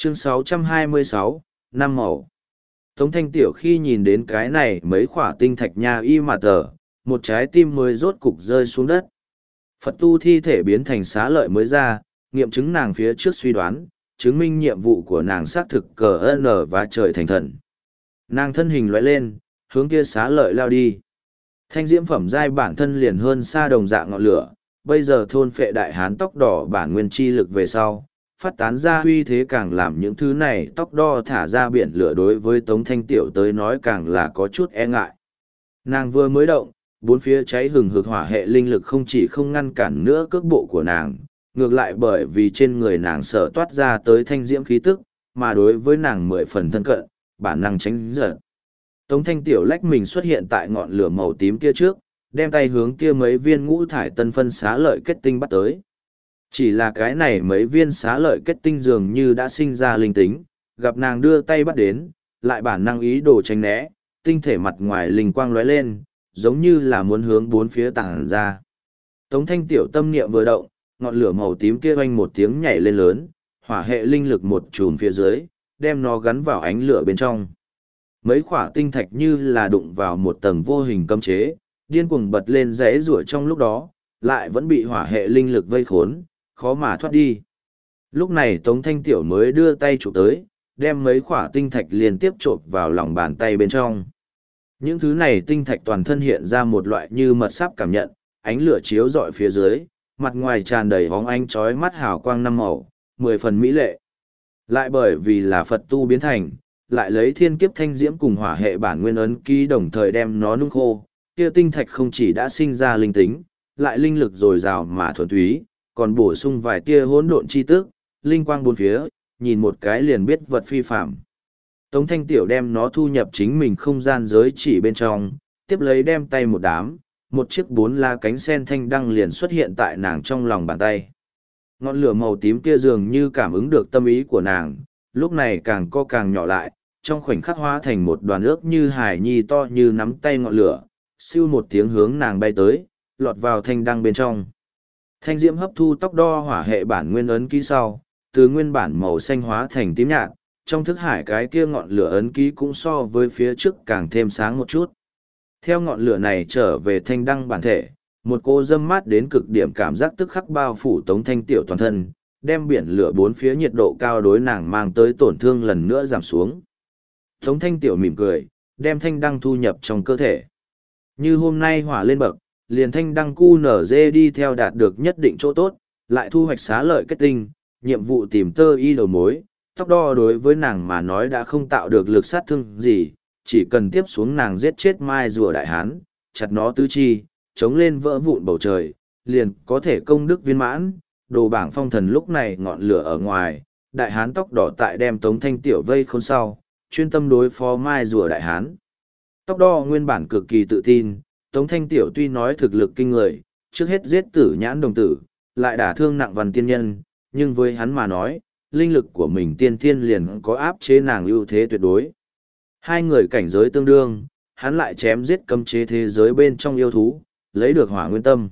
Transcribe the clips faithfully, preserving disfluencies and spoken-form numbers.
Chương sáu trăm hai mươi sáu, năm màu. Tống Thanh Tiểu khi nhìn đến cái này mấy khỏa tinh thạch nha y mà tờ, một trái tim mới rốt cục rơi xuống đất. Phật tu thi thể biến thành xá lợi mới ra, nghiệm chứng nàng phía trước suy đoán, chứng minh nhiệm vụ của nàng xác thực cờ n và trời thành thần. Nàng thân hình loại lên, hướng kia xá lợi lao đi. Thanh diễm phẩm giai bản thân liền hơn xa đồng dạng ngọn lửa, bây giờ thôn phệ đại hán tóc đỏ bản nguyên chi lực về sau, phát tán ra uy thế càng làm những thứ này tóc đỏ thả ra biển lửa đối với Tống Thanh Tiểu tới nói càng là có chút e ngại. Nàng vừa mới động, bốn phía cháy hừng hực hỏa hệ linh lực không chỉ không ngăn cản nữa cước bộ của nàng, ngược lại bởi vì trên người nàng sợ toát ra tới thanh diễm khí tức, mà đối với nàng mười phần thân cận, bản năng tránh giật. Tống Thanh Tiểu lách mình xuất hiện tại ngọn lửa màu tím kia trước, đem tay hướng kia mấy viên ngũ thải tân phân xá lợi kết tinh bắt tới. Chỉ là cái này mấy viên xá lợi kết tinh dường như đã sinh ra linh tính, gặp nàng đưa tay bắt đến, lại bản năng ý đồ tránh né, tinh thể mặt ngoài linh quang lóe lên, giống như là muốn hướng bốn phía tàng ra. Tống Thanh Tiểu tâm niệm vừa động, ngọn lửa màu tím kia oanh một tiếng nhảy lên lớn, hỏa hệ linh lực một chùm phía dưới, đem nó gắn vào ánh lửa bên trong. Mấy khỏa tinh thạch như là đụng vào một tầng vô hình cấm chế, điên cuồng bật lên rẽ rủa trong lúc đó, lại vẫn bị hỏa hệ linh lực vây khốn, khó mà thoát đi. Lúc này Tống Thanh Tiểu mới đưa tay chụp tới, đem mấy khỏa tinh thạch liên tiếp chộp vào lòng bàn tay bên trong. Những thứ này tinh thạch toàn thân hiện ra một loại như mật sáp cảm nhận, ánh lửa chiếu rọi phía dưới, mặt ngoài tràn đầy hóng ánh chói mắt hào quang năm màu, mười phần mỹ lệ. Lại bởi vì là Phật tu biến thành, lại lấy thiên kiếp thanh diễm cùng hỏa hệ bản nguyên ấn ký đồng thời đem nó nung khô, kia tinh thạch không chỉ đã sinh ra linh tính, lại linh lực dồi dào mà thuần túy, còn bổ sung vài tia hỗn độn chi tức, linh quang bốn phía, nhìn một cái liền biết vật phi phạm. Tống Thanh Tiểu đem nó thu nhập chính mình không gian giới chỉ bên trong, tiếp lấy đem tay một đám, một chiếc bốn la cánh sen thanh đăng liền xuất hiện tại nàng trong lòng bàn tay. Ngọn lửa màu tím kia dường như cảm ứng được tâm ý của nàng, lúc này càng co càng nhỏ lại, trong khoảnh khắc hóa thành một đoàn ước như hải nhi to như nắm tay ngọn lửa, siêu một tiếng hướng nàng bay tới, lọt vào thanh đăng bên trong. Thanh diễm hấp thu tóc đo hỏa hệ bản nguyên ấn ký sau, từ nguyên bản màu xanh hóa thành tím nhạt, trong thức hải cái kia ngọn lửa ấn ký cũng so với phía trước càng thêm sáng một chút. Theo ngọn lửa này trở về thanh đăng bản thể, một cô dâm mát đến cực điểm cảm giác tức khắc bao phủ Tống Thanh Tiểu toàn thân, đem biển lửa bốn phía nhiệt độ cao đối nàng mang tới tổn thương lần nữa giảm xuống. Tống Thanh Tiểu mỉm cười, đem thanh đăng thu nhập trong cơ thể. Như hôm nay hỏa lên bậc, liền thanh đăng cu nở dê đi theo đạt được nhất định chỗ tốt, lại thu hoạch xá lợi kết tinh, nhiệm vụ tìm tơ y đầu mối, tóc đo đối với nàng mà nói đã không tạo được lực sát thương gì, chỉ cần tiếp xuống nàng giết chết mai rùa đại hán, chặt nó tứ chi, chống lên vỡ vụn bầu trời, liền có thể công đức viên mãn. Đồ bảng phong thần lúc này ngọn lửa ở ngoài, đại hán tóc đỏ tại đem Tống Thanh Tiểu vây khốn sau, chuyên tâm đối phó mai rùa đại hán. Tóc đỏ nguyên bản cực kỳ tự tin, Tống Thanh Tiểu tuy nói thực lực kinh người, trước hết giết tử nhãn đồng tử, lại đả thương nặng văn tiên nhân, nhưng với hắn mà nói, linh lực của mình tiên thiên liền có áp chế nàng ưu thế tuyệt đối. Hai người cảnh giới tương đương, hắn lại chém giết cấm chế thế giới bên trong yêu thú, lấy được hỏa nguyên tâm.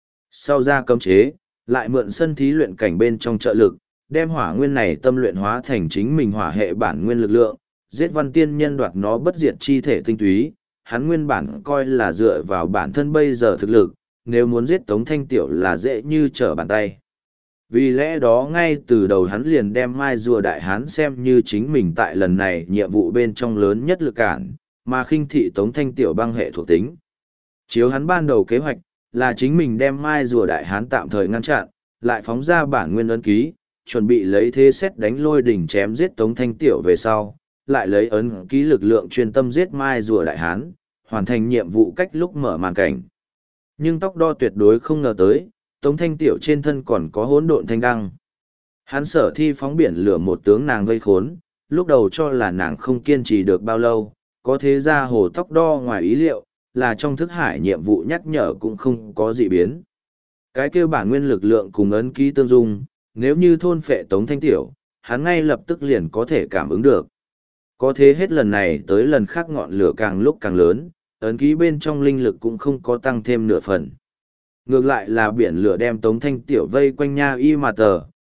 Sau ra cấm chế, lại mượn sân thí luyện cảnh bên trong trợ lực, đem hỏa nguyên này tâm luyện hóa thành chính mình hỏa hệ bản nguyên lực lượng, giết văn tiên nhân đoạt nó bất diệt chi thể tinh túy. Hắn nguyên bản coi là dựa vào bản thân bây giờ thực lực, nếu muốn giết Tống Thanh Tiểu là dễ như trở bàn tay. Vì lẽ đó ngay từ đầu hắn liền đem mai rùa đại hán xem như chính mình tại lần này nhiệm vụ bên trong lớn nhất lực cản, mà khinh thị Tống Thanh Tiểu băng hệ thuộc tính. Chiếu hắn ban đầu kế hoạch, là chính mình đem mai rùa đại hán tạm thời ngăn chặn, lại phóng ra bản nguyên ấn ký, chuẩn bị lấy thế xét đánh lôi đỉnh chém giết Tống Thanh Tiểu về sau, lại lấy ấn ký lực lượng chuyên tâm giết mai rùa đại hán, hoàn thành nhiệm vụ cách lúc mở màn cảnh. Nhưng tóc đo tuyệt đối không ngờ tới, Tống Thanh Tiểu trên thân còn có hỗn độn thanh đăng. Hắn sở thi phóng biển lửa một tướng nàng vây khốn, lúc đầu cho là nàng không kiên trì được bao lâu, có thế ra hồ tóc đo ngoài ý liệu, là trong thức hải nhiệm vụ nhắc nhở cũng không có gì biến. Cái kêu bản nguyên lực lượng cùng ấn ký tương dung, nếu như thôn phệ Tống Thanh Tiểu, hắn ngay lập tức liền có thể cảm ứng được. Có thế hết lần này tới lần khác ngọn lửa càng lúc càng lớn, ấn ký bên trong linh lực cũng không có tăng thêm nửa phần. Ngược lại là biển lửa đem Tống Thanh Tiểu vây quanh nha y mà tờ,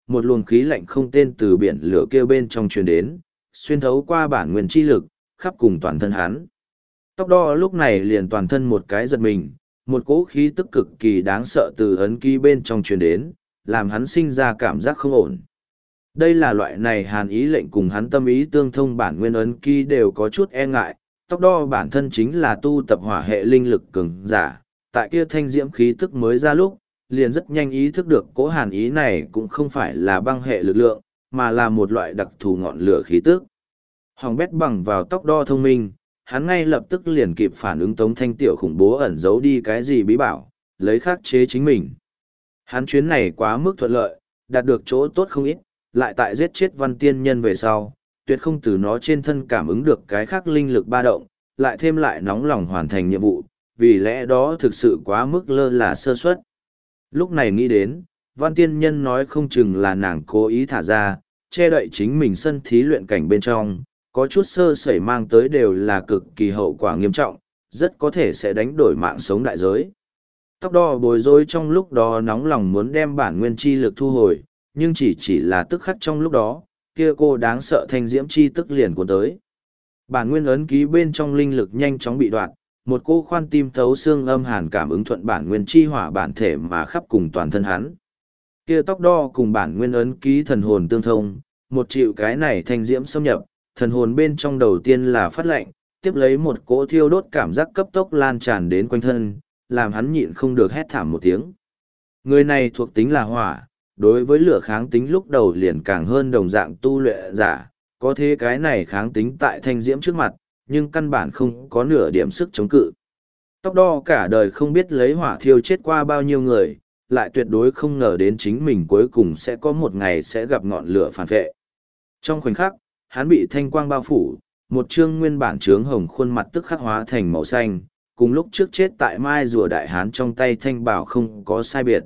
một luồng khí lạnh không tên từ biển lửa kia bên trong truyền đến, xuyên thấu qua bản nguyên chi lực, khắp cùng toàn thân hắn. Tóc đo lúc này liền toàn thân một cái giật mình, một cỗ khí tức cực kỳ đáng sợ từ ấn ký bên trong truyền đến, làm hắn sinh ra cảm giác không ổn. Đây là loại này hàn ý lệnh cùng hắn tâm ý tương thông bản nguyên ấn ký đều có chút e ngại, tóc đo bản thân chính là tu tập hỏa hệ linh lực cường giả, tại kia thanh diễm khí tức mới ra lúc, liền rất nhanh ý thức được cỗ hàn ý này cũng không phải là băng hệ lực lượng, mà là một loại đặc thù ngọn lửa khí tức. Hoàng bét bằng vào tóc đo thông minh, hắn ngay lập tức liền kịp phản ứng Tống Thanh Tiểu khủng bố ẩn giấu đi cái gì bí bảo, lấy khắc chế chính mình. Hắn chuyến này quá mức thuận lợi, đạt được chỗ tốt không ít, lại tại giết chết văn tiên nhân về sau, tuyệt không từ nó trên thân cảm ứng được cái khác linh lực ba động, lại thêm lại nóng lòng hoàn thành nhiệm vụ, vì lẽ đó thực sự quá mức lơ là sơ suất. Lúc này nghĩ đến, văn tiên nhân nói không chừng là nàng cố ý thả ra, che đậy chính mình sân thí luyện cảnh bên trong, có chút sơ sẩy mang tới đều là cực kỳ hậu quả nghiêm trọng, rất có thể sẽ đánh đổi mạng sống đại giới. Tóc đo bối rối trong lúc đó nóng lòng muốn đem bản nguyên chi lực thu hồi, nhưng chỉ chỉ là tức khắc trong lúc đó, kia cô đáng sợ thanh diễm chi tức liền cuốn tới. Bản nguyên ấn ký bên trong linh lực nhanh chóng bị đoạn, một cô khoan tim thấu xương âm hàn cảm ứng thuận bản nguyên chi hỏa bản thể mà khắp cùng toàn thân hắn. Kia tóc đo cùng bản nguyên ấn ký thần hồn tương thông, một chịu cái này thanh diễm xâm nhập, thần hồn bên trong đầu tiên là phát lạnh, tiếp lấy một cỗ thiêu đốt cảm giác cấp tốc lan tràn đến quanh thân, làm hắn nhịn không được hét thảm một tiếng. Người này thuộc tính là hỏa, đối với lửa kháng tính lúc đầu liền càng hơn đồng dạng tu luyện giả, có thế cái này kháng tính tại thanh diễm trước mặt, nhưng căn bản không có nửa điểm sức chống cự. Tóc đo cả đời không biết lấy hỏa thiêu chết qua bao nhiêu người, lại tuyệt đối không ngờ đến chính mình cuối cùng sẽ có một ngày sẽ gặp ngọn lửa phản vệ. Trong khoảnh khắc, hắn bị thanh quang bao phủ, một chương nguyên bản trướng hồng khuôn mặt tức khắc hóa thành màu xanh, cùng lúc trước chết tại mai rùa đại hán trong tay thanh bảo không có sai biệt.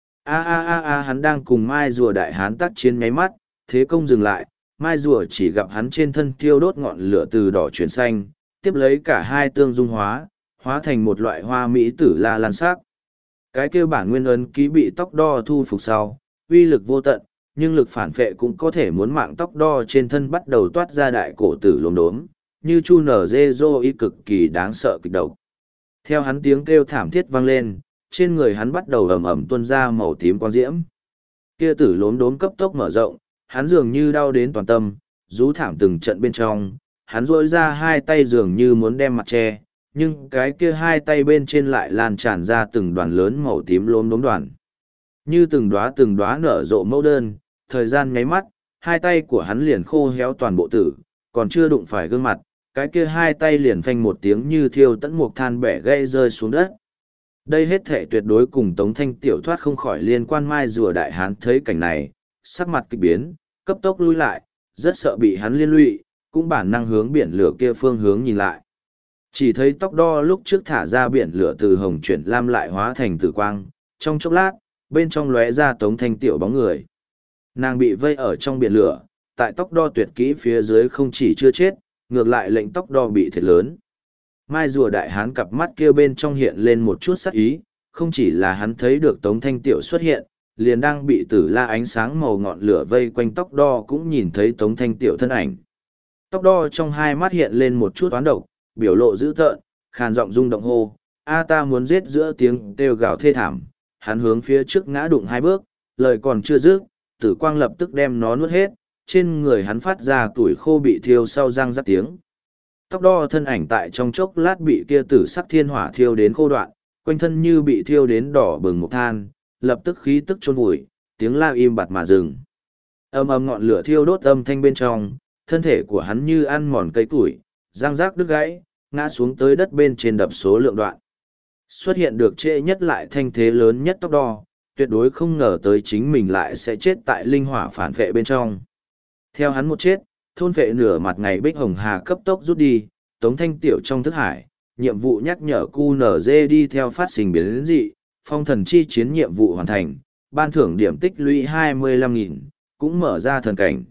A a a a hắn đang cùng mai rùa đại hán tác chiến nháy mắt, thế công dừng lại, mai rùa chỉ gặp hắn trên thân thiêu đốt ngọn lửa từ đỏ chuyển xanh, tiếp lấy cả hai tương dung hóa, hóa thành một loại hoa mỹ tử la lan sắc. Cái kêu bản nguyên ấn ký bị tóc đo thu phục sau, uy lực vô tận, nhưng lực phản phệ cũng có thể muốn mạng tóc đo trên thân bắt đầu toát ra đại cổ tử lốm đốm, như chu nở dê dô y cực kỳ đáng sợ kịch độc. Theo hắn tiếng kêu thảm thiết vang lên, trên người hắn bắt đầu ẩm ẩm tuôn ra màu tím quang diễm. Kia tử lốm đốm cấp tốc mở rộng, hắn dường như đau đến toàn tâm, rú thảm từng trận bên trong, hắn rỗi ra hai tay dường như muốn đem mặt che, nhưng cái kia hai tay bên trên lại lan tràn ra từng đoàn lớn màu tím lốm đốm đoàn. Như từng đóa từng đóa nở rộ mẫu đơn, thời gian nháy mắt, hai tay của hắn liền khô héo toàn bộ tử, còn chưa đụng phải gương mặt, cái kia hai tay liền phanh một tiếng như thiêu tẫn mục than bẻ gãy rơi xuống đất. Đây hết thể tuyệt đối cùng Tống Thanh Tiểu thoát không khỏi liên quan mai rùa đại hán thấy cảnh này, sắc mặt kịch biến, cấp tốc lui lại, rất sợ bị hắn liên lụy, cũng bản năng hướng biển lửa kia phương hướng nhìn lại. Chỉ thấy tóc đo lúc trước thả ra biển lửa từ hồng chuyển lam lại hóa thành tử quang, trong chốc lát, bên trong lóe ra Tống Thanh Tiểu bóng người. Nàng bị vây ở trong biển lửa, tại tóc đo tuyệt kỹ phía dưới không chỉ chưa chết, ngược lại lệnh tóc đo bị thiệt lớn. Mai rùa đại hán cặp mắt kia bên trong hiện lên một chút sắc ý, không chỉ là hắn thấy được Tống Thanh Tiểu xuất hiện, liền đang bị tử la ánh sáng màu ngọn lửa vây quanh tóc đo cũng nhìn thấy Tống Thanh Tiểu thân ảnh. Tóc đo trong hai mắt hiện lên một chút oán độc, biểu lộ dữ tợn, khàn giọng rung động hô, a ta muốn giết giữa tiếng kêu gào thê thảm, hắn hướng phía trước ngã đụng hai bước, lời còn chưa dứt, tử quang lập tức đem nó nuốt hết, trên người hắn phát ra tuổi khô bị thiêu sau răng rắc tiếng. Tóc đo thân ảnh tại trong chốc lát bị kia tử sắc thiên hỏa thiêu đến khô đoạn, quanh thân như bị thiêu đến đỏ bừng một than, lập tức khí tức chôn vùi, tiếng la im bặt mà dừng. Âm âm ngọn lửa thiêu đốt âm thanh bên trong, thân thể của hắn như ăn mòn cây củi, răng rác đứt gãy, ngã xuống tới đất bên trên đập số lượng đoạn. Xuất hiện được trễ nhất lại thanh thế lớn nhất tóc đo, tuyệt đối không ngờ tới chính mình lại sẽ chết tại linh hỏa phản vệ bên trong. Theo hắn một chết, thôn vệ nửa mặt ngày bích hồng hà cấp tốc rút đi, Tống Thanh Tiểu trong thức hải, nhiệm vụ nhắc nhở cu nở dê đi theo phát sinh biến dị, phong thần chi chiến nhiệm vụ hoàn thành, ban thưởng điểm tích lũy hai mươi lăm nghìn, cũng mở ra thần cảnh.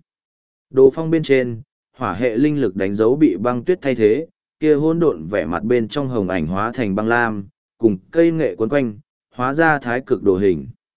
Đồ phong bên trên, hỏa hệ linh lực đánh dấu bị băng tuyết thay thế, kia hỗn độn vẻ mặt bên trong hồng ảnh hóa thành băng lam, cùng cây nghệ cuốn quanh, hóa ra thái cực đồ hình.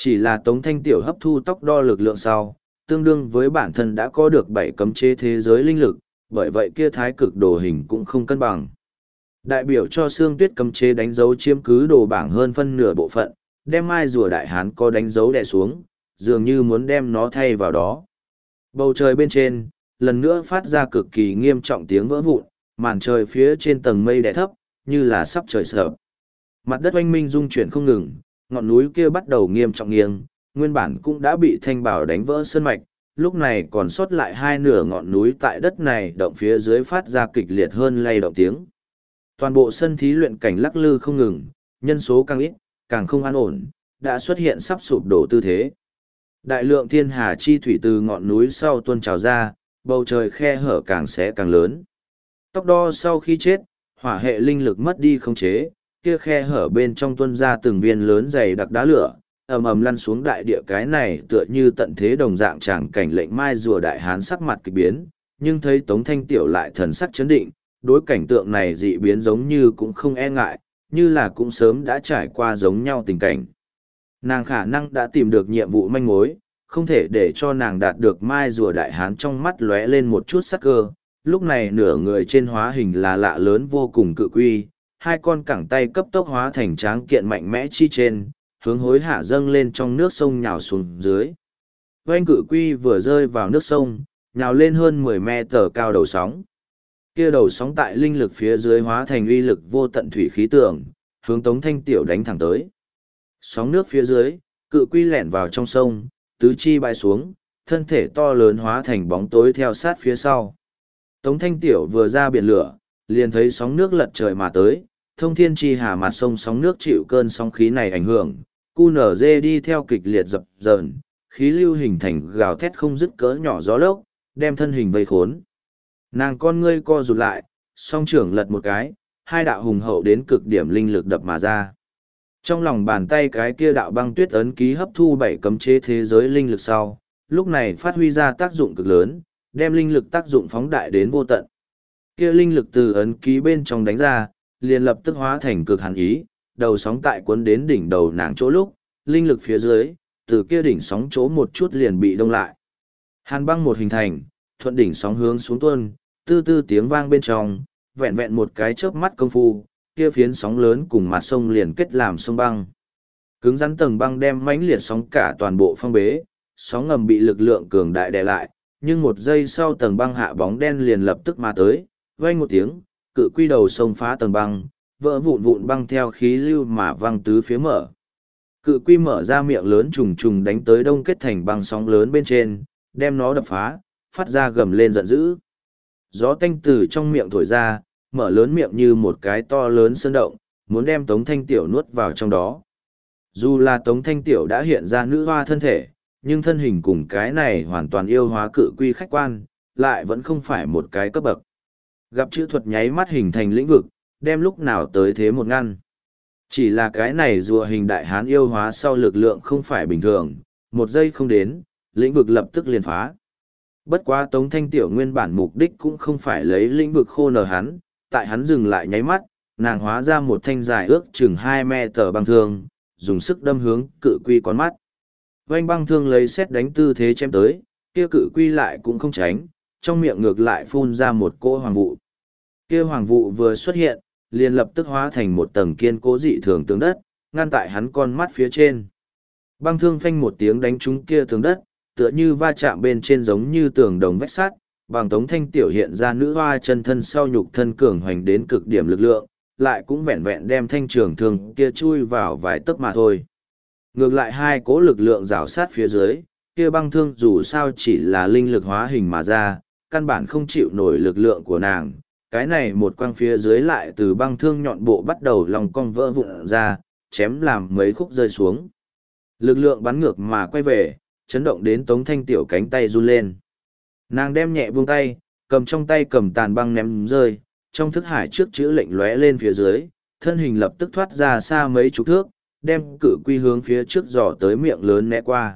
Chỉ là Tống Thanh Tiểu hấp thu tốc đo lực lượng sau, tương đương với bản thân đã có được bảy cấm chế thế giới linh lực, bởi vậy kia thái cực đồ hình cũng không cân bằng. Đại biểu cho xương tuyết cấm chế đánh dấu chiếm cứ đồ bảng hơn phân nửa bộ phận, đem mai rùa đại hán có đánh dấu đè xuống, dường như muốn đem nó thay vào đó. Bầu trời bên trên, lần nữa phát ra cực kỳ nghiêm trọng tiếng vỡ vụn, màn trời phía trên tầng mây đè thấp, như là sắp trời sập. Mặt đất oanh minh rung chuyển không ngừng, ngọn núi kia bắt đầu nghiêm trọng nghiêng, nguyên bản cũng đã bị thanh bảo đánh vỡ sơn mạch, lúc này còn sót lại hai nửa ngọn núi tại đất này động phía dưới phát ra kịch liệt hơn lay động tiếng. Toàn bộ sân thí luyện cảnh lắc lư không ngừng, nhân số càng ít, càng không an ổn, đã xuất hiện sắp sụp đổ tư thế. Đại lượng thiên hà chi thủy từ ngọn núi sau tuôn trào ra, bầu trời khe hở càng sẽ càng lớn. Tốc đo sau khi chết, hỏa hệ linh lực mất đi không chế, kia khe hở bên trong tuôn ra từng viên lớn dày đặc đá lửa, ầm ầm lăn xuống đại địa, cái này tựa như tận thế đồng dạng tràng cảnh lệnh mai rùa đại hán sắc mặt kỳ biến, nhưng thấy Tống Thanh Tiểu lại thần sắc chấn định, đối cảnh tượng này dị biến giống như cũng không e ngại, như là cũng sớm đã trải qua giống nhau tình cảnh. Nàng khả năng đã tìm được nhiệm vụ manh mối, không thể để cho nàng đạt được mai rùa đại hán trong mắt lóe lên một chút sắc cơ. Lúc này nửa người trên hóa hình là lạ lớn vô cùng cự quy, hai con cẳng tay cấp tốc hóa thành tráng kiện mạnh mẽ chi trên, hướng hối hạ dâng lên trong nước sông nhào xuống dưới. Oanh cự quy vừa rơi vào nước sông, nhào lên hơn mười mét tờ cao đầu sóng. Kia đầu sóng tại linh lực phía dưới hóa thành uy lực vô tận thủy khí tượng, hướng Tống Thanh Tiểu đánh thẳng tới. Sóng nước phía dưới, cự quy lẻn vào trong sông, tứ chi bay xuống, thân thể to lớn hóa thành bóng tối theo sát phía sau. Tống Thanh Tiểu vừa ra biển lửa, liền thấy sóng nước lật trời mà tới, thông thiên chi hà mặt sông sóng nước chịu cơn sóng khí này ảnh hưởng, cu nở dê đi theo kịch liệt dập dờn, khí lưu hình thành gào thét không dứt cỡ nhỏ gió lốc, đem thân hình vây khốn. Nàng con ngươi co rụt lại, song trưởng lật một cái, hai đạo hùng hậu đến cực điểm linh lực đập mà ra. Trong lòng bàn tay cái kia đạo băng tuyết ấn ký hấp thu bảy cấm chế thế giới linh lực sau, lúc này phát huy ra tác dụng cực lớn, đem linh lực tác dụng phóng đại đến vô tận. Kia linh lực từ ấn ký bên trong đánh ra, liền lập tức hóa thành cực hàn ý, đầu sóng tại cuốn đến đỉnh đầu nàng chỗ lúc, linh lực phía dưới, từ kia đỉnh sóng chỗ một chút liền bị đông lại. Hàn băng một hình thành, thuận đỉnh sóng hướng xuống tuôn, tư tư tiếng vang bên trong, vẹn vẹn một cái chớp mắt công phu, kia phiến sóng lớn cùng mặt sông liền kết làm sông băng. Cứng rắn tầng băng đem mãnh liệt sóng cả toàn bộ phong bế, sóng ngầm bị lực lượng cường đại đè lại, nhưng một giây sau tầng băng hạ bóng đen liền lập tức mà tới, vang một tiếng, cự quy đầu sông phá tầng băng, vỡ vụn vụn băng theo khí lưu mà văng tứ phía mở. Cự quy mở ra miệng lớn trùng trùng đánh tới đông kết thành băng sóng lớn bên trên, đem nó đập phá, phát ra gầm lên giận dữ. Gió tanh từ trong miệng thổi ra, mở lớn miệng như một cái to lớn sơn động, muốn đem Tống Thanh Tiểu nuốt vào trong đó. Dù là Tống Thanh Tiểu đã hiện ra nữ hoa thân thể, nhưng thân hình cùng cái này hoàn toàn yêu hóa cự quy khách quan, lại vẫn không phải một cái cấp bậc. Gặp chữ thuật nháy mắt hình thành lĩnh vực, đem lúc nào tới thế một ngăn. Chỉ là cái này rùa hình đại hán yêu hóa sau lực lượng không phải bình thường, một giây không đến, lĩnh vực lập tức liền phá. Bất quá Tống Thanh Tiểu nguyên bản mục đích cũng không phải lấy lĩnh vực khô nở hắn, tại hắn dừng lại nháy mắt, nàng hóa ra một thanh dài ước chừng hai mét tờ băng thương, dùng sức đâm hướng cự quy con mắt. Oanh băng thương lấy xét đánh tư thế chém tới, kia cự quy lại cũng không tránh, trong miệng ngược lại phun ra một cỗ hoàng vụ. Kia hoàng vụ vừa xuất hiện, liền lập tức hóa thành một tầng kiên cố dị thường tường đất, ngăn tại hắn con mắt phía trên. Băng thương phanh một tiếng đánh trúng kia tường đất, tựa như va chạm bên trên giống như tường đồng vách sắt, bằng Tống Thanh Tiểu hiện ra nữ hoa chân thân sau nhục thân cường hoành đến cực điểm lực lượng, lại cũng vẹn vẹn đem thanh trường thương kia chui vào vài tấc mà thôi. Ngược lại hai cố lực lượng rào sát phía dưới, kia băng thương dù sao chỉ là linh lực hóa hình mà ra, căn bản không chịu nổi lực lượng của nàng. Cái này một quang phía dưới lại từ băng thương nhọn bộ bắt đầu lòng cong vỡ vụn ra, chém làm mấy khúc rơi xuống. Lực lượng bắn ngược mà quay về, chấn động đến Tống Thanh Tiểu cánh tay run lên. Nàng đem nhẹ buông tay, cầm trong tay cầm tàn băng ném rơi, trong thức hải trước chữ lệnh lóe lên phía dưới, thân hình lập tức thoát ra xa mấy chục thước, đem cự quy hướng phía trước dò tới miệng lớn né qua.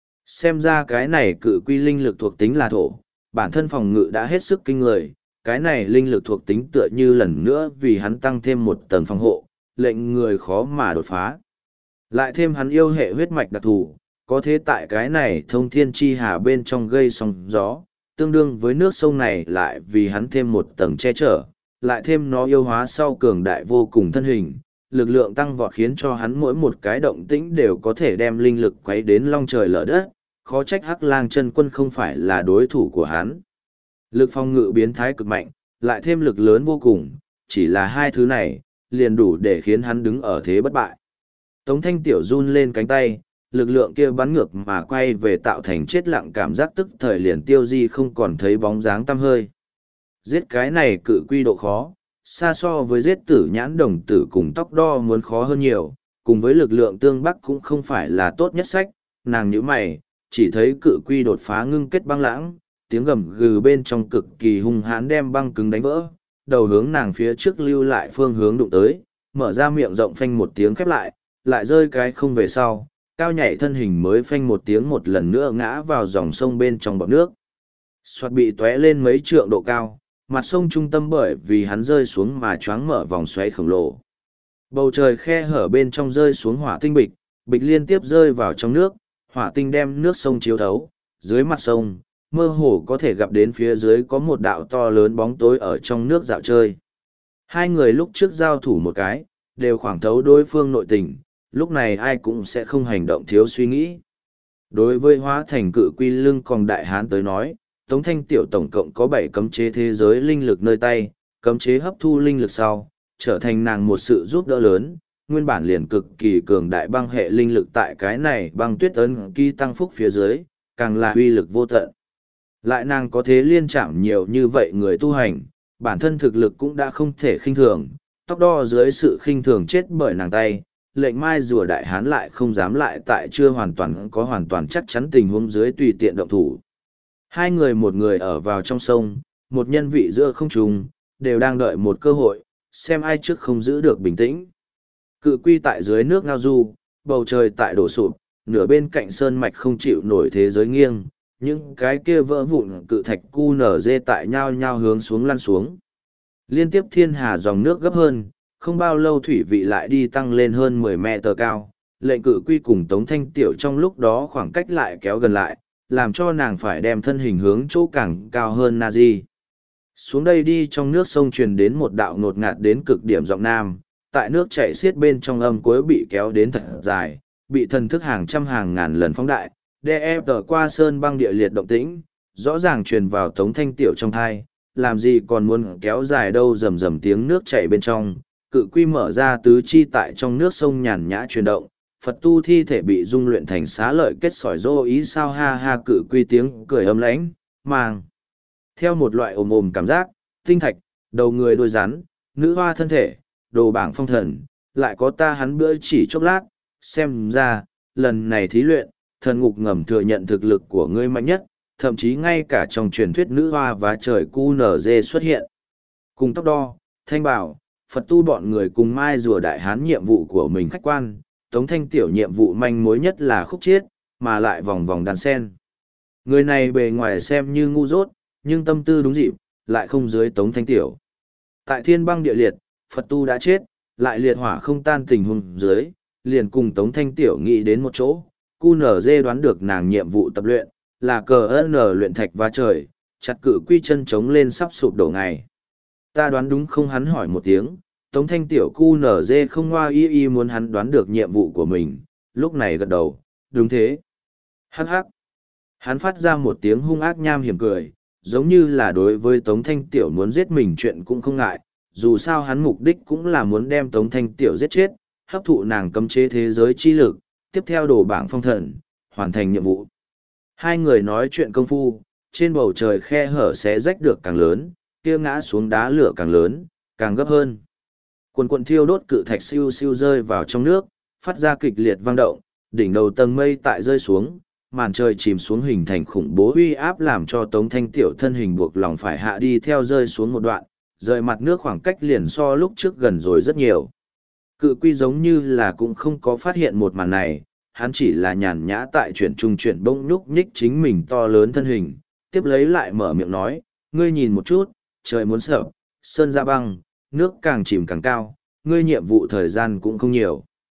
Xem ra cái này cự quy linh lực thuộc tính là thổ, bản thân phòng ngự đã hết sức kinh người, cái này linh lực thuộc tính tựa như lần nữa vì hắn tăng thêm một tầng phòng hộ, lệnh người khó mà đột phá. Lại thêm hắn yêu hệ huyết mạch đặc thù, có thế tại cái này thông thiên chi hà bên trong gây sóng gió, tương đương với nước sông này lại vì hắn thêm một tầng che chở, lại thêm nó yêu hóa sau cường đại vô cùng thân hình, lực lượng tăng vọt khiến cho hắn mỗi một cái động tĩnh đều có thể đem linh lực quấy đến long trời lở đất, khó trách Hắc Lang chân quân không phải là đối thủ của hắn. Lực phòng ngự biến thái cực mạnh, lại thêm lực lớn vô cùng, chỉ là hai thứ này, liền đủ để khiến hắn đứng ở thế bất bại. Tống Thanh Tiểu run lên cánh tay, lực lượng kia bắn ngược mà quay về tạo thành chết lặng cảm giác tức thời liền tiêu di không còn thấy bóng dáng tăm hơi. Giết cái này cự quy độ khó, xa so với giết tử nhãn đồng tử cùng tóc đo muốn khó hơn nhiều, cùng với lực lượng tương bắc cũng không phải là tốt nhất sách, nàng nhíu mày, chỉ thấy cự quy đột phá ngưng kết băng lãng, tiếng gầm gừ bên trong cực kỳ hung hãn đem băng cứng đánh vỡ, đầu hướng nàng phía trước lưu lại phương hướng đụng tới, mở ra miệng rộng phanh một tiếng khép lại, lại rơi cái không về sau, cao nhảy thân hình mới phanh một tiếng một lần nữa ngã vào dòng sông bên trong bọt nước. Soạt bị tóe lên mấy trượng độ cao, mặt sông trung tâm bởi vì hắn rơi xuống mà choáng mở vòng xoáy khổng lồ. Bầu trời khe hở bên trong rơi xuống hỏa tinh bịch, bịch liên tiếp rơi vào trong nước, hỏa tinh đem nước sông chiếu thấu, dưới mặt sông, mơ hồ có thể gặp đến phía dưới có một đạo to lớn bóng tối ở trong nước dạo chơi. Hai người lúc trước giao thủ một cái, đều khoảng thấu đối phương nội tình, lúc này ai cũng sẽ không hành động thiếu suy nghĩ. Đối với hóa thành cự quy lưng còn đại hán tới nói, Tống Thanh Tiểu tổng cộng có bảy cấm chế thế giới linh lực nơi tay, cấm chế hấp thu linh lực sau, trở thành nàng một sự giúp đỡ lớn, nguyên bản liền cực kỳ cường đại băng hệ linh lực tại cái này băng tuyết ấn ký tăng phúc phía dưới, càng là uy lực vô tận. Lại nàng có thế liên chạm nhiều như vậy người tu hành, bản thân thực lực cũng đã không thể khinh thường, tóc đo dưới sự khinh thường chết bởi nàng tay, lệnh mai rùa đại hán lại không dám lại tại chưa hoàn toàn có hoàn toàn chắc chắn tình huống dưới tùy tiện động thủ. Hai người một người ở vào trong sông, một nhân vị giữa không trùng, đều đang đợi một cơ hội, xem ai trước không giữ được bình tĩnh. Cự quy tại dưới nước ngao du, bầu trời tại đổ sụp, nửa bên cạnh sơn mạch không chịu nổi thế giới nghiêng, những cái kia vỡ vụn cự thạch cu nở dê tại nhau nhau hướng xuống lăn xuống. Liên tiếp thiên hà dòng nước gấp hơn, không bao lâu thủy vị lại đi tăng lên hơn mười mét cao, lệnh cự quy cùng Tống Thanh Tiểu trong lúc đó khoảng cách lại kéo gần lại, làm cho nàng phải đem thân hình hướng chỗ càng cao hơn Nazi. Xuống đây đi trong nước sông truyền đến một đạo ngột ngạt đến cực điểm giọng nam, tại nước chảy xiết bên trong âm cuối bị kéo đến thật dài, bị thần thức hàng trăm hàng ngàn lần phóng đại, đe ép tờ qua sơn băng địa liệt động tĩnh, rõ ràng truyền vào Tống Thanh Tiểu trong thai, làm gì còn muốn kéo dài đâu rầm rầm tiếng nước chảy bên trong, cự quy mở ra tứ chi tại trong nước sông nhàn nhã chuyển động, Phật tu thi thể bị dung luyện thành xá lợi kết sỏi dô ý sao ha ha cự quy tiếng cười âm lãnh, màng. Theo một loại ồm ồm cảm giác, tinh thạch, đầu người đôi rắn, nữ hoa thân thể, đồ bảng phong thần, lại có ta hắn bữa chỉ chốc lát, xem ra, lần này thí luyện, thần ngục ngầm thừa nhận thực lực của ngươi mạnh nhất, thậm chí ngay cả trong truyền thuyết nữ hoa và trời cu nở dê xuất hiện. Cùng tóc đo, thanh bảo, Phật tu bọn người cùng mai rùa đại hán nhiệm vụ của mình khách quan, Tống Thanh Tiểu nhiệm vụ manh mối nhất là khúc chiết, mà lại vòng vòng đàn sen. Người này bề ngoài xem như ngu dốt, nhưng tâm tư đúng dịp, lại không dưới Tống Thanh Tiểu. Tại thiên băng địa liệt, Phật tu đã chết, lại liệt hỏa không tan tình huống dưới, liền cùng Tống Thanh Tiểu nghĩ đến một chỗ, cu nở dê đoán được nàng nhiệm vụ tập luyện, là cờ ơn nở luyện thạch và trời, chặt cự quy chân trống lên sắp sụp đổ ngày. Ta đoán đúng không hắn hỏi một tiếng, Tống Thanh Tiểu cu nở dê không ngoa y y muốn hắn đoán được nhiệm vụ của mình, lúc này gật đầu, đúng thế. Hắc hắc. Hắn phát ra một tiếng hung ác nham hiểm cười, giống như là đối với Tống Thanh Tiểu muốn giết mình chuyện cũng không ngại, dù sao hắn mục đích cũng là muốn đem Tống Thanh Tiểu giết chết, hấp thụ nàng cấm chế thế giới chi lực, tiếp theo đổ bảng phong thần, hoàn thành nhiệm vụ. Hai người nói chuyện công phu, trên bầu trời khe hở sẽ rách được càng lớn, kia ngã xuống đá lửa càng lớn, càng gấp hơn. Quần quần thiêu đốt cự thạch siêu siêu rơi vào trong nước, phát ra kịch liệt vang động, đỉnh đầu tầng mây tại rơi xuống, màn trời chìm xuống hình thành khủng bố uy áp làm cho Tống Thanh Tiểu thân hình buộc lòng phải hạ đi theo rơi xuống một đoạn, rời mặt nước khoảng cách liền so lúc trước gần rồi rất nhiều. Cự quy giống như là cũng không có phát hiện một màn này, hắn chỉ là nhàn nhã tại chuyển trung chuyển bỗng nhúc nhích chính mình to lớn thân hình, tiếp lấy lại mở miệng nói, ngươi nhìn một chút, trời muốn sợ, sơn ra băng, nước càng chìm càng cao, ngươi nhiệm vụ thời gian cũng không nhiều.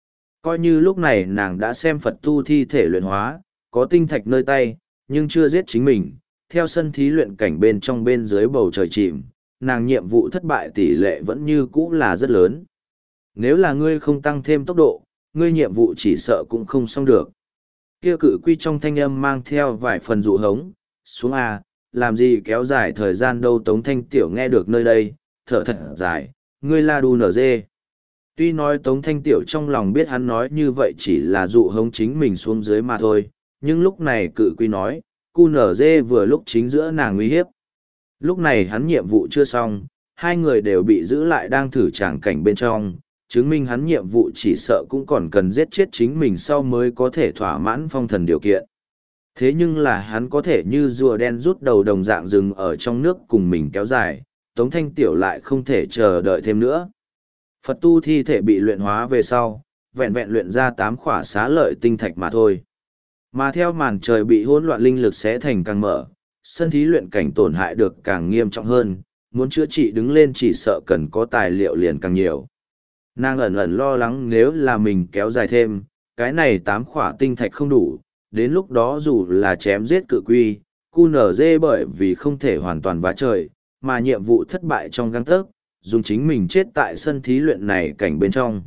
Coi như lúc này nàng đã xem Phật tu thi thể luyện hóa, có tinh thạch nơi tay, nhưng chưa giết chính mình, theo sân thí luyện cảnh bên trong bên dưới bầu trời chìm, nàng nhiệm vụ thất bại tỷ lệ vẫn như cũ là rất lớn. Nếu là ngươi không tăng thêm tốc độ, ngươi nhiệm vụ chỉ sợ cũng không xong được. Kia cự quy trong thanh âm mang theo vài phần dụ hống, xuống à, làm gì kéo dài thời gian đâu. Tống Thanh Tiểu nghe được nơi đây, thở thật dài, ngươi la đu nở dê. Tuy nói Tống Thanh Tiểu trong lòng biết hắn nói như vậy chỉ là dụ hống chính mình xuống dưới mà thôi, nhưng lúc này cự quy nói, cu nở dê vừa lúc chính giữa nàng nguy hiếp. Lúc này hắn nhiệm vụ chưa xong, hai người đều bị giữ lại đang thử tràng cảnh bên trong, chứng minh hắn nhiệm vụ chỉ sợ cũng còn cần giết chết chính mình sau mới có thể thỏa mãn phong thần điều kiện. Thế nhưng là hắn có thể như rùa đen rút đầu đồng dạng rừng ở trong nước cùng mình kéo dài, Tống Thanh Tiểu lại không thể chờ đợi thêm nữa. Phật tu thi thể bị luyện hóa về sau, vẹn vẹn luyện ra tám khỏa xá lợi tinh thạch mà thôi. Mà theo màn trời bị hỗn loạn linh lực xé thành càng mở, sân thí luyện cảnh tổn hại được càng nghiêm trọng hơn, muốn chữa trị đứng lên chỉ sợ cần có tài liệu liền càng nhiều. Nàng ẩn ẩn lo lắng nếu là mình kéo dài thêm, cái này tám khỏa tinh thạch không đủ, đến lúc đó dù là chém giết cự quy, cu nở dê bởi vì không thể hoàn toàn vá trời, mà nhiệm vụ thất bại trong găng tấc, dùng chính mình chết tại sân thí luyện này cảnh bên trong.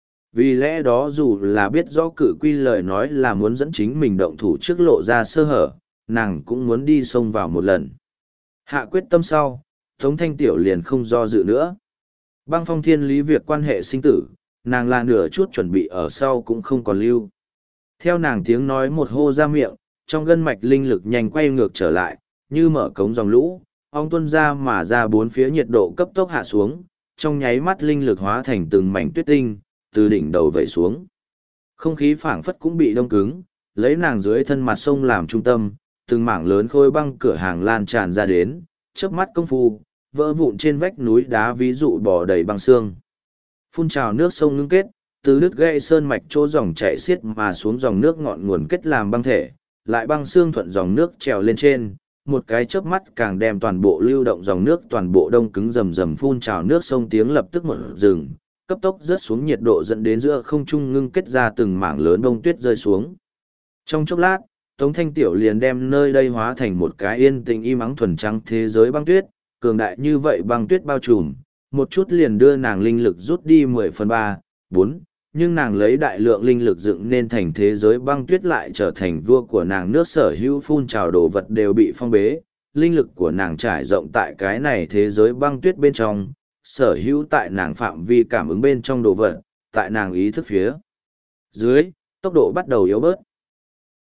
Vì lẽ đó dù là biết rõ cự quy lời nói là muốn dẫn chính mình động thủ trước lộ ra sơ hở, nàng cũng muốn đi xông vào một lần. Hạ quyết tâm sau, Tống Thanh Tiểu liền không do dự nữa. Băng phong thiên lý việc quan hệ sinh tử, nàng là nửa chút chuẩn bị ở sau cũng không còn lưu. Theo nàng tiếng nói một hô ra miệng, trong gân mạch linh lực nhanh quay ngược trở lại, như mở cống dòng lũ, ong tuôn ra mà ra bốn phía nhiệt độ cấp tốc hạ xuống, trong nháy mắt linh lực hóa thành từng mảnh tuyết tinh, từ đỉnh đầu vẩy xuống. Không khí phảng phất cũng bị đông cứng, lấy nàng dưới thân mặt sông làm trung tâm, từng mảng lớn khối băng cửa hàng lan tràn ra đến, chớp mắt công phu, vỡ vụn trên vách núi đá ví dụ bò đầy băng xương. Phun trào nước sông ngưng kết, từ đứt gãy sơn mạch chỗ dòng chảy xiết mà xuống dòng nước ngọn nguồn kết làm băng thể, lại băng xương thuận dòng nước trèo lên trên, một cái chớp mắt càng đem toàn bộ lưu động dòng nước toàn bộ đông cứng rầm rầm phun trào nước sông tiếng lập tức một dừng, cấp tốc rớt xuống nhiệt độ dẫn đến giữa không trung ngưng kết ra từng mảng lớn bông tuyết rơi xuống. Trong chốc lát, Tống Thanh Tiểu liền đem nơi đây hóa thành một cái yên tĩnh im ắng thuần trắng thế giới băng tuyết, cường đại như vậy băng tuyết bao trùm, một chút liền đưa nàng linh lực rút đi mười phần ba, bốn, nhưng nàng lấy đại lượng linh lực dựng nên thành thế giới băng tuyết lại trở thành vua của nàng nước sở hữu phun trào đồ vật đều bị phong bế, linh lực của nàng trải rộng tại cái này thế giới băng tuyết bên trong, sở hữu tại nàng phạm vi cảm ứng bên trong đồ vật, tại nàng ý thức phía dưới, tốc độ bắt đầu yếu bớt.